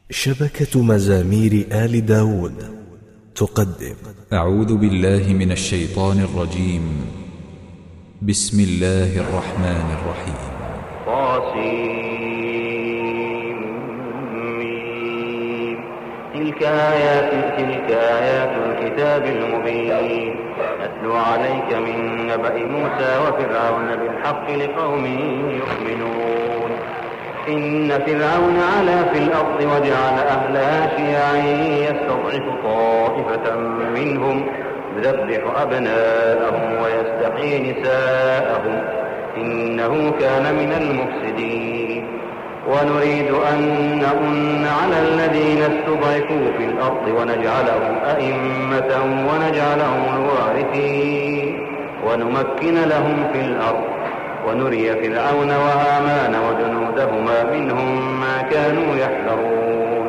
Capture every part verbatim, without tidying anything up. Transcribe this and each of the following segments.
شبكة مزامير آل داود تقدم. أعوذ بالله من الشيطان الرجيم. بسم الله الرحمن الرحيم. طاسيم. تلك آيات تلك آيات الكتاب المبين نتلو عليك من نبأ موسى وفرعون بالحق لقوم يؤمنون. إن فرعون علا في الأرض وجعل أهلها شيعا يستضعف طائفة منهم يذبح أبناءهم ويستحيي نساءهم إنه كان من المفسدين. ونريد أن نمن على الذين استضعفوا في الأرض ونجعلهم أئمة ونجعلهم الوارثين ونمكن لهم في الأرض ونري فرعون وهامان وجنودهما منهم ما كانوا يحذرون.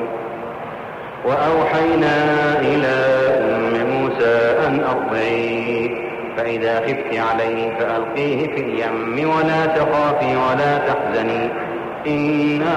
وأوحينا إلى أم موسى أن أرضعيه فإذا خفت عليه فألقيه في اليم ولا تخافي ولا تحزني إنا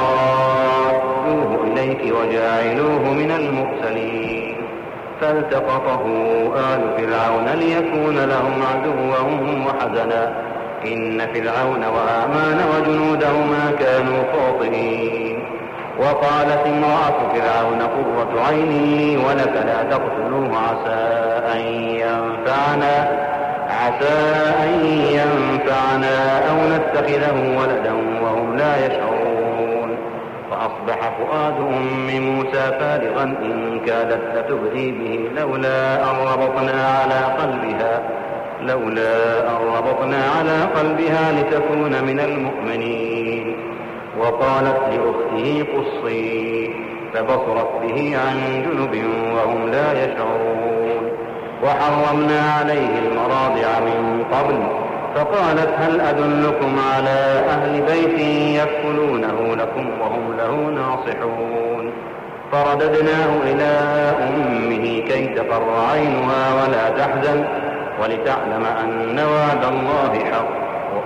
رادوه إليك وجاعلوه من المرسلين. فالتقطه آل فرعون ليكون لهم عدوا وحزنا إن فرعون وهامان وجنودهما كانوا خاطئين. وقالت امرأة فرعون قرة عين لي ولك لا تقتلوه عسى أن ينفعنا عسى أن ينفعنا أو نتخذه ولدا وهم لا يشعرون. فأصبح فؤاد أم موسى فارغا إن كادت لتبدي به لولا أن ربطنا على قلبها لولا أن ربطنا على قلبها لتكون من المؤمنين. وقالت لأخته قصي فبصرت به عن جنب وهم لا يشعرون. وحرمنا عليه المراضع من قبل فقالت هل أدلكم على أهل بيت يكفلونه لكم وهم له ناصحون. فرددناه إلى أمه كي تقر عينها ولا تحزن ولتعلم أن وعد الله حق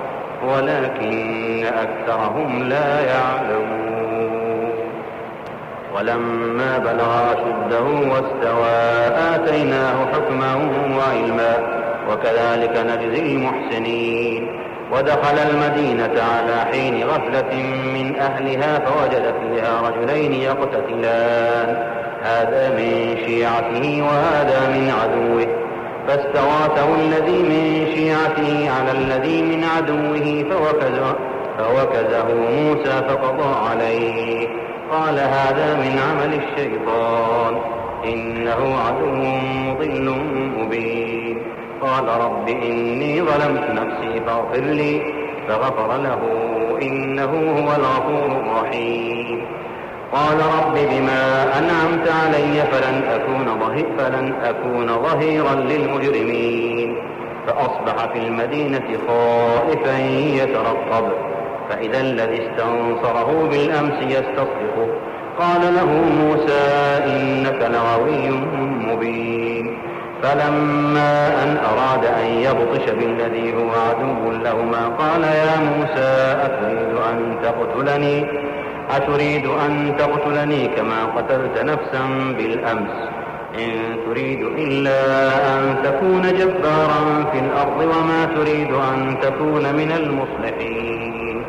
ولكن أكثرهم لا يعلمون. ولما بلغ أشده واستوى آتيناه حكما وعلما وكذلك نجزي المحسنين. ودخل المدينة على حين غفلة من أهلها فوجد فيها رجلين يقتتلان هذا من شيعته وهذا من عدوه فاستغاثه الذي من شيعته على الذي من عدوه فوكزه, فوكزه موسى فقضى عليه قال هذا من عمل الشيطان إنه عدو مضل مبين. قال رب إني ظلمت نفسي فاغفر لي فغفر له إنه هو الغفور الرحيم. قال رب بما أنعمت علي فلن أكون ظهير فلن أكون ظهيرا للمجرمين. فأصبح في المدينة خائفا يترقب فإذا الذي استنصره بالأمس يستصرخه قال له موسى إنك لغوي مبين. فلما أن أراد أن يبطش بالذي هو عدو لهما قال يا موسى أتريد أن تقتلني أتريد أن تقتلني كما قتلت نفسا بالأمس إن تريد إلا أن تكون جبارا في الأرض وما تريد أن تكون من المصلحين.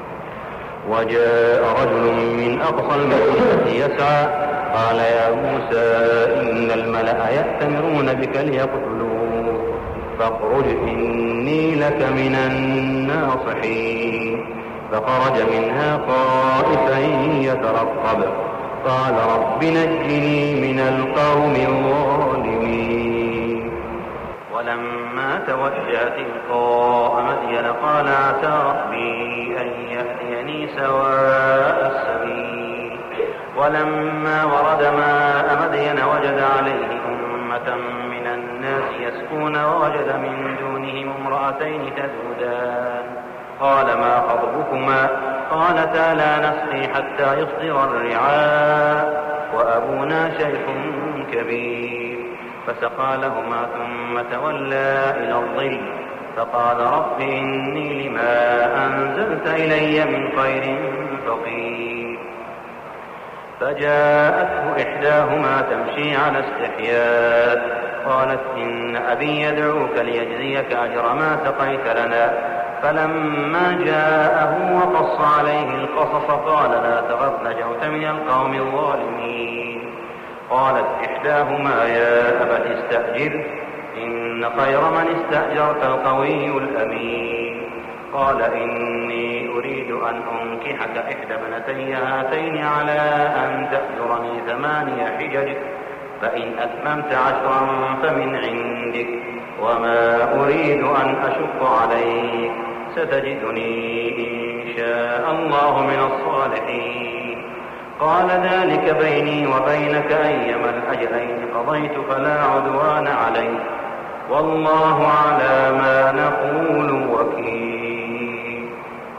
وجاء رجل من أقصى المدينة يسعى قال يا موسى إن الملأ يأتمرون بك ليقتلوك فاخرج إني لك من الناصحين. فخرج منها خائفا يترقب قال رب نجني من القوم الظالمين. ولما توجه تلقاء مدين قال عسى ربي أن يهديني سواء السبيل. ولما ورد ماء مدين وجد عليه أمة من الناس يسكون ووجد من دونهم امرأتين تذودان قال ما خطبكما قالتا لا نسقي حتى يصدر الرعاء وأبونا شيخ كبير. فسقى لهما ثم تولى إلى الظل فقال رب إني لما أنزلت إلي من خير فقير. فجاءته إحداهما تمشي على استحياء قالت إن أبي يدعوك ليجزيك أجر ما سقيت لنا. فلما جاءه وقص عليه القصص قال لا تخف نجوت من القوم الظالمين. قالت إحداهما يا أبت استأجره إن خير من استأجرت القوي الأمين. قال إني أريد أن أنكحك إحدى ابنتي هاتين على أن تأجرني ثماني حجج فإن أتممت عشرا فمن عندك وما أريد أن أشق عليك ستجدني إن شاء الله من الصالحين. قال ذلك بيني وبينك أيما الأجلين قضيت فلا عدوان علي والله على ما نقول وكيل.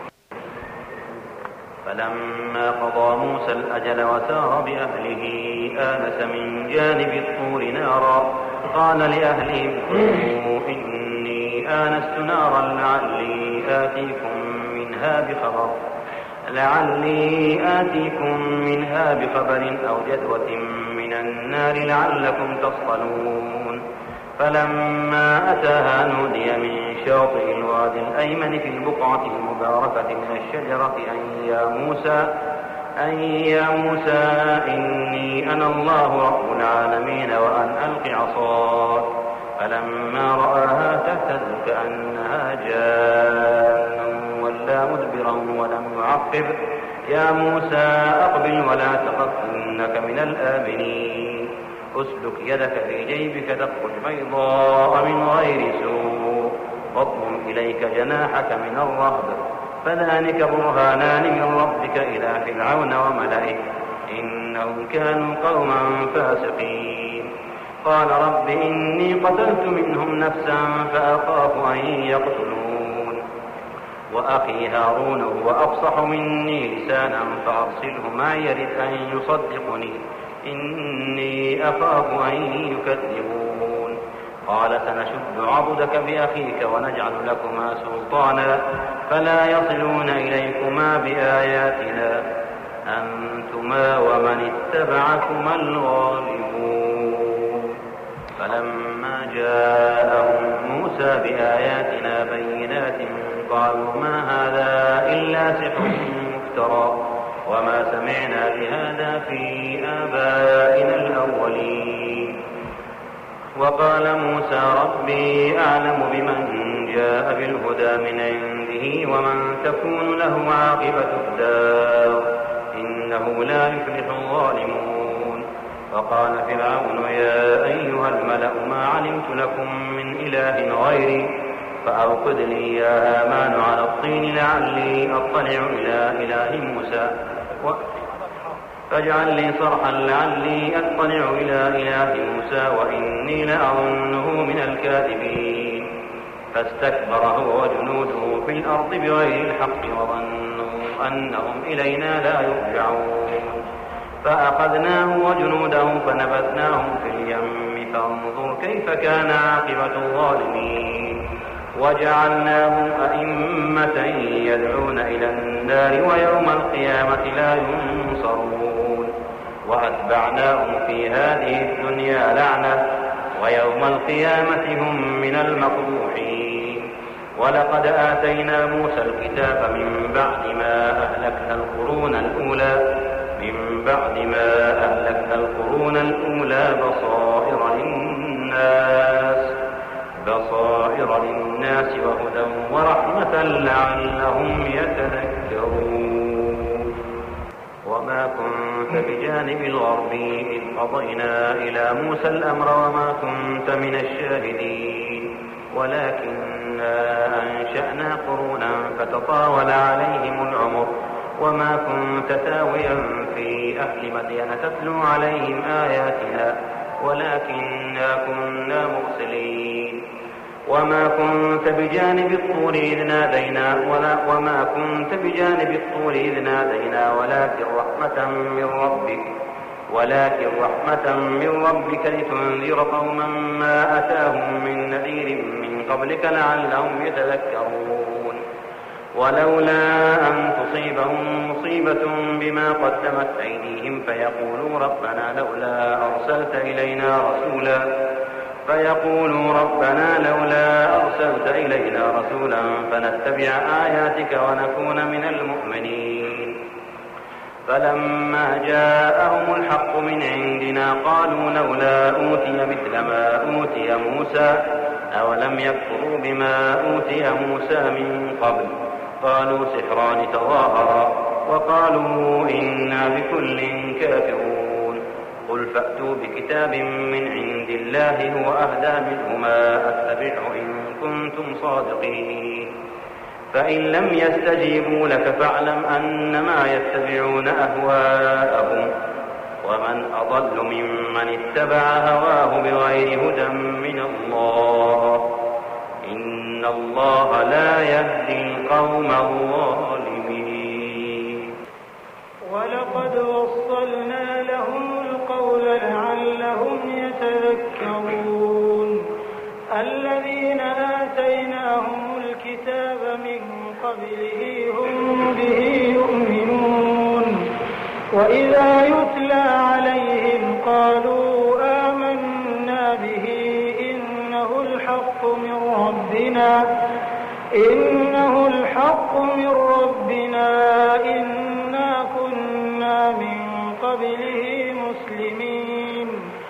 فلما قضى موسى الأجل وسار بأهله آنس من جانب الطور نارا قال لأهلهم كثوا إني آنست نارا لعلي آتيكم منها بخبر لعلي آتيكم منها بخبر أو جذوة من النار لعلكم تصطلون. فلما أتاها نودي من شاطئ الوادي الأيمن في البقعة المباركة من الشجرة أن يا موسى أن يا موسى إني أنا الله رب العالمين وأن ألق عصاك. فلما رآها تهتز كأنها جان ولا مدبرا ولم يعقب يا موسى أقبل ولا تخف إنك من الآمنين. أسلك يدك في جيبك تخرج بيضاء من غير سوء واضم إليك جناحك من الرهب فذلك برهانان من ربك إلى فرعون وملئه إنهم كانوا قوما فاسقين. قال رب إني قتلت منهم نفسا فأخاف أن يقتلون وأخي هارون هو أفصح مني لسانا فأرسله معي يرد أن يصدقني إني أخاف أن يكذبون. قال سنشد عضدك بأخيك ونجعل لكما سلطانا فلا يصلون إليكما بآياتنا أنتما ومن اتبعكما الغالبون. فلما جاءهم موسى بآياتنا بينات قالوا ما هذا إلا سحر مفترى وما سمعنا بهذا في آبائنا الأولين. وقال موسى ربي أعلم بمن جاء بالهدى من عنده ومن تكون له عاقبة الدار إنه لا يفلح الظالمون. وقال فرعون يا أيها الملأ ما علمت لكم من إله غيري فأوقد لي يا هامان على الطين لعلي أطلع إلى إله موسى فاجعل لي صرحا لعلي أطلع إلى إله موسى وإني لأظنه من الكاذبين. فاستكبر هو وجنوده في الأرض بغير الحق وظنوا أنهم إلينا لا يرجعون. فأخذناه وجنوده فنبذناهم في اليم فانظر كيف كان عاقبة الظالمين. وجعلناهم أئمة يدعون إلى النار ويوم القيامة لا ينصرون. وأتبعناهم في هذه الدنيا لعنة ويوم القيامة هم من المقبوحين. ولقد آتينا موسى الكتاب من بعد ما أهلكنا القرون الأولى من بعد ما أهلكنا القرون الأولى بصائر للناس بصائر للناس وهدى ورحمة لعلهم يتذكرون. وما كنت بجانب الغربي إذ قضينا إلى موسى الأمر وما كنت من الشاهدين ولكننا أنشأنا قرونا فتطاول عليهم العمر وما كنت ثاويا في أهل مدين تتلو عليهم آياتنا ولكننا كنا مرسلين. وما كنت بجانب الطور إذ نادينا ولا وما كنت بجانب الطور إذ نادينا ولكن رحمة من ربك ولكن رحمة من ربك لتنذر قوما ما أتاهم من نذير من قبلك لعلهم يتذكرون. ولولا أن تصيبهم مصيبة بما قدمت أيديهم فيقولوا ربنا لولا أرسلت إلينا رسولا فيقولوا ربنا لولا أرسلت إلينا رسولا فنتبع آياتك ونكون من المؤمنين. فلما جاءهم الحق من عندنا قالوا لولا أوتي مثل ما أوتي موسى أولم يكفروا بما أوتي موسى من قبل قالوا سحران تظاهرا وقالوا إنا بكل كافرون. قل فأتوا بكتاب من عند الله هو أهدى منهما أتبعه إن كنتم صادقين. فإن لم يستجيبوا لك فاعلم أنما يتبعون أهواءهم ومن أضل ممن اتبع هواه بغير هدى من الله إن الله لا يهدي القوم الظالمين. ولقد وصلنا لهم القول لعلهم يتذكرون. الذين آتيناهم الكتاب من قبله هم به يؤمنون وإذا يتلى عليهم قالوا آمنا به إنه الحق من ربنا إنه الحق من ربنا إنا كنا من قبله مسلمين.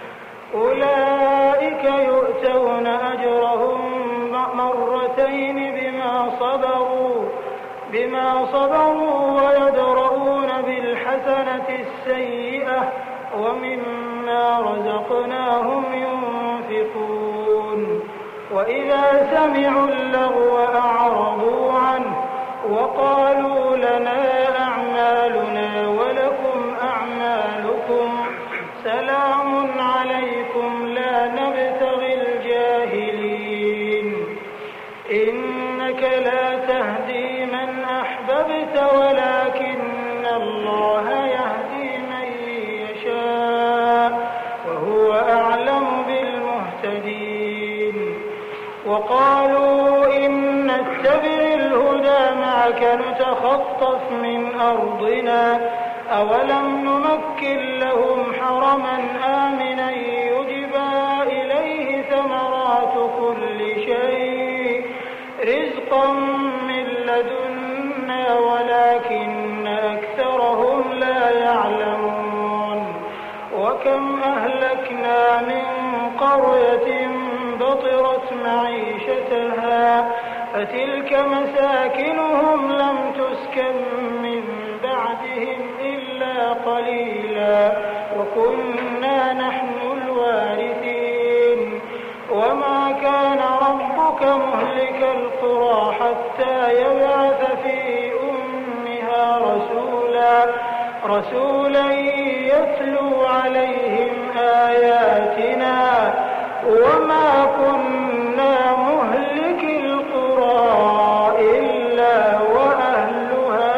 أولئك يؤتون أجرهم مرتين بما صبروا بما صبروا ويدرؤون بالحسنة السيئة ومما رزقناهم ينفقون. وإذا سمعوا اللغو أعرضوا عنه وقالوا لنا أعمالنا ولكم أعمالكم سلام عليكم لا نبتغي الجاهلين. إنك لا تهدي من أحببت ولكن الله يهدي من يشاء وهو أعلم بالمهتدين. وقالوا إن نتبع الهدى معك نتخطف من أرضنا أولم نمكن لهم حرما آمنا يجبى إليه ثمرات كل شيء رزقا من لدنا ولكن أكثرهم لا يعلمون. وكم أهلكنا من قرية بطرت معيشتها فتلك مساكنهم لم تسكن من بعدهم إلا قليلا وكنا نحن الوارثين. وما كان ربك مهلك القرى حتى يبعث في أمها رسولا رسولا يتلو عليهم آياتنا وما كنا مهلك القرى إلا وأهلها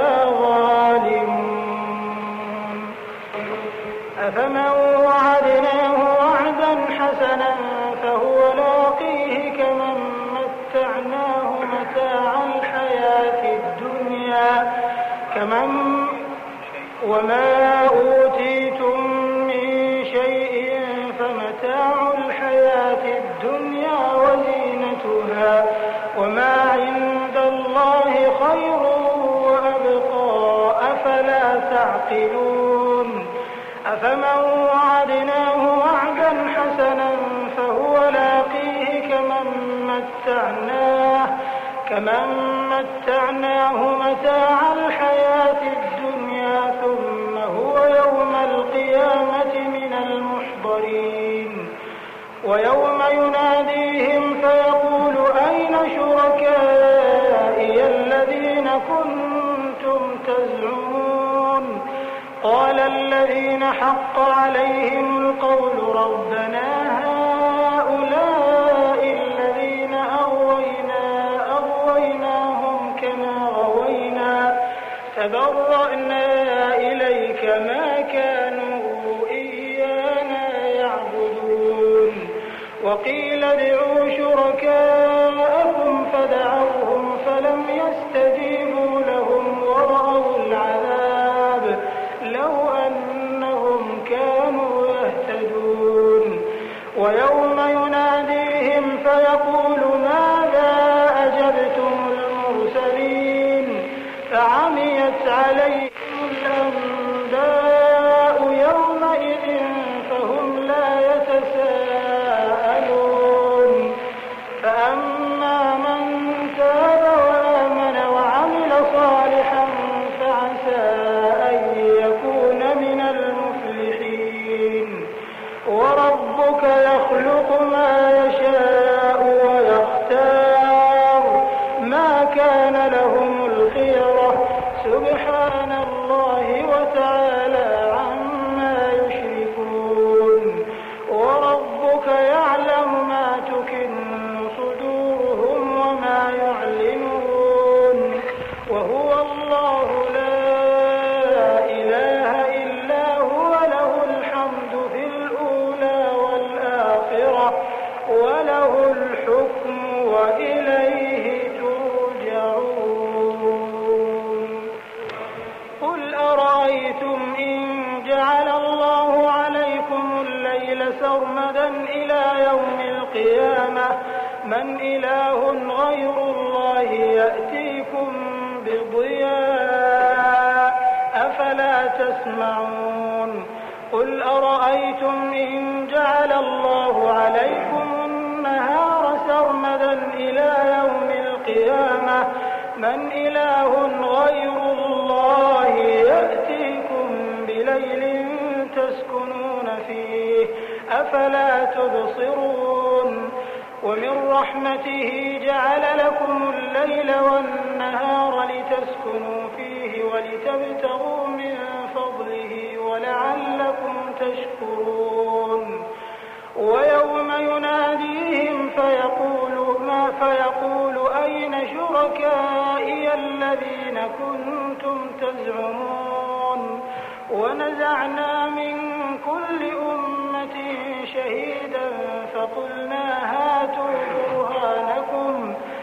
ظالمون. أفمن وعدناه وعدا حسنا فهو لاقيه كمن متعناه متاع الحياة الدنيا كمن وما أوتيتم من شيء فمتاع الحياة الدنيا وزينتها وما عند الله خير وأبقى أفلا تعقلون. أفمن وعدناه وعدا حسنا فهو لاقيه كمن متعناه كمن متعناه متاع الحياة الدنيا ثم هو يوم القيامة من المحضرين. ويوم يناديهم فيقول أين شركائي الذين كنتم تزعمون قال الذين حق عليهم القول ربنا هؤلاء الذين أغوينا أغويناهم كما غوينا تبرأنا إليك ما كانوا إيانا يعبدون. وقيل ادعوا شركاءكم فدعوهم فلم يستجيبوا ويوم يناديهم فيقول ماذا أجبتم المرسلين فعميت عليهم الأنباء يومئذ فهم لا يتساءلون فأما من تاب وآمن وعمل صالحا فعسى أن يكون من المفلحين وربك يخلق ما يشاء ويختار ما كان لهم الخيرة سبحان الله وتعالى عما يشركون وربك يعلم ما تكن صدورهم وما يعلنون وهو الله لا إله إلا هو له الحمد في الأولى والآخرة وله الحكم وإليه ترجعون قل أرأيتم إن جعل الله عليكم الليل سرمدا إلى يوم القيامة من إله غير الله يأتيكم بضياء أفلا تسمعون قل أرأيتم إن جعل الله عليكم النهار سرمدا إلى يوم القيامة من إله غير الله يأتيكم بليل تسكنون فيه أفلا تبصرون ومن رحمته جعل لكم الليل والنهار لتسكنوا فيه ولتبتغوا من فضله ولعلكم تشكرون ويوم يناديهم فيقول ما فيقول أين شركائي الذين كنتم تزعمون ونزعنا من كل أمة شهيدا فقلنا هاتوا برهانكم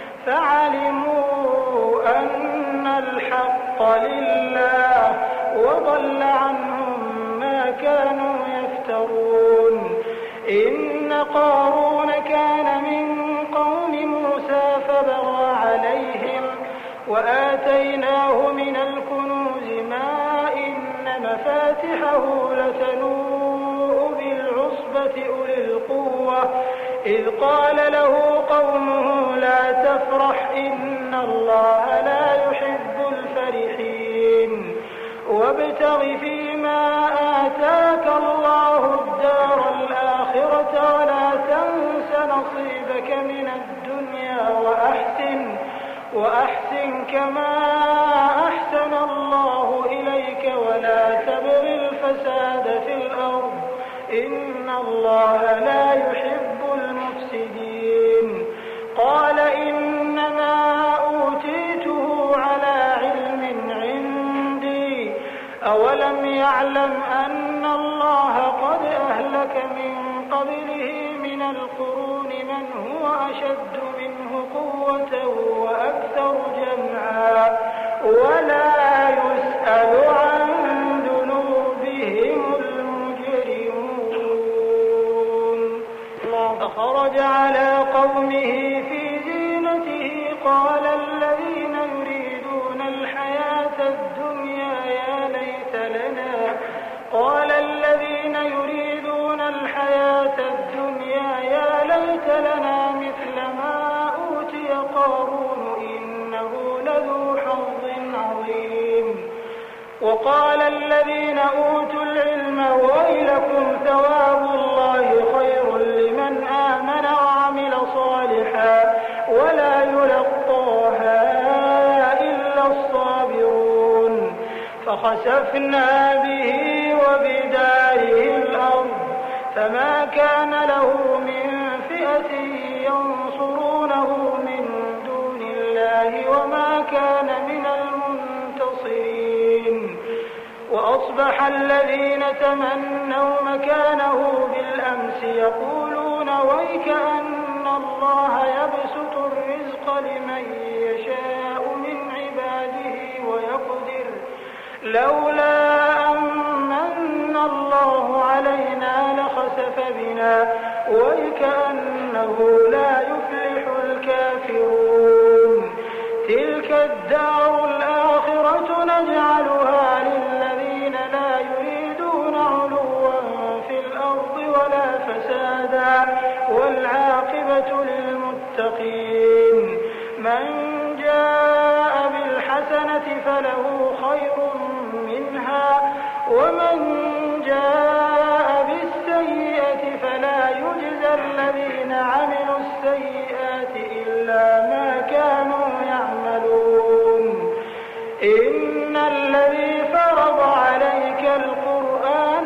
فعلموا أن الحق لله وضل عنهم ما كانوا يفترون إن قارون كان من قوم موسى فبغى عليهم وآتيناه من الكنوز ما إن مفاتحه لتنوء بالعصبة أولي القوة إذ قال له قومه لا تفرح إن الله لا يحب الفرحين وابتغ فيما آتاك الله الدار الآخرة ولا تنس نصيبك من الدنيا وأحسن وأحسن كما أحسن الله إليك ولا تبغ الفساد في الأرض إن الله لا يحب المفسدين قال إنما أوتيته على علم عندي أولم يعلم أن الله قد أهلك من قبله من القرون من هو أشد منه قوة وأكثر جمعا ولا يسأل عن ذنوبهم المجرمون فخرج على قومه في زينته قال الذين يريدون الحياة الدنيا يا ليت لنا قال الذين يريدون الحياة الدنيا يا ليت لنا مثل ما أوتي قارون إنه لذو حظ عظيم وقال الذين أوتوا العلم ويلكم ثواب الله خير لمن آمن وعمل صالحا ولا يلقاها إلا الصابرون فخسفنا به وبداره الأرض فما كان له من فئة ينصرونه من دون الله وما كان من المنتصرين وأصبح الذين تمنوا مكانه بالأمس يقولون ويكأن الله يبسط الرزق لمن يشاء من عباده ويقدر لولا أن من الله علينا لخسفنا خسف بنا وكأنه لا يفلح الكافرون تلك الدار الآخرة نجعلها للذين لا يريدون علوا في الأرض ولا فسادا والعاقبة للمتقين من جاء بالحسنة فله خير منها ومن جاء بالسيئة فلا يجزى الذين عملوا السيئات إلا ما كانوا يعملون إن الذي فرض عليك القرآن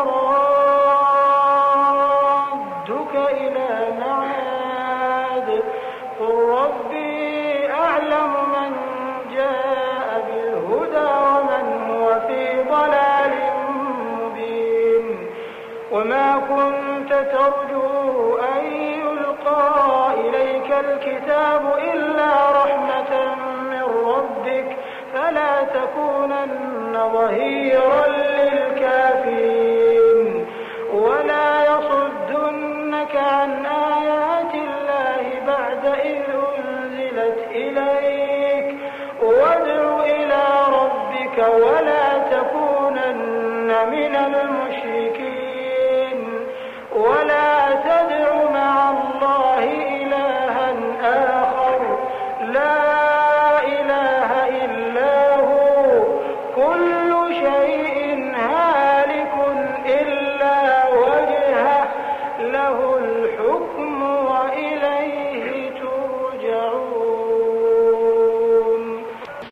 لرادك إلى معاد قل ربي أعلم من جاء بالهدى ومن هو في ضلال مبين وما كنت ترجو أن يلقى إليك الكتاب إلا رحمة من ربك فلا تكونن ظهيرا للكافرين ولا يصدنك عن آيات الله بعد إذ أنزلت إليك وادع إلى ربك ولا تكونن من المشركين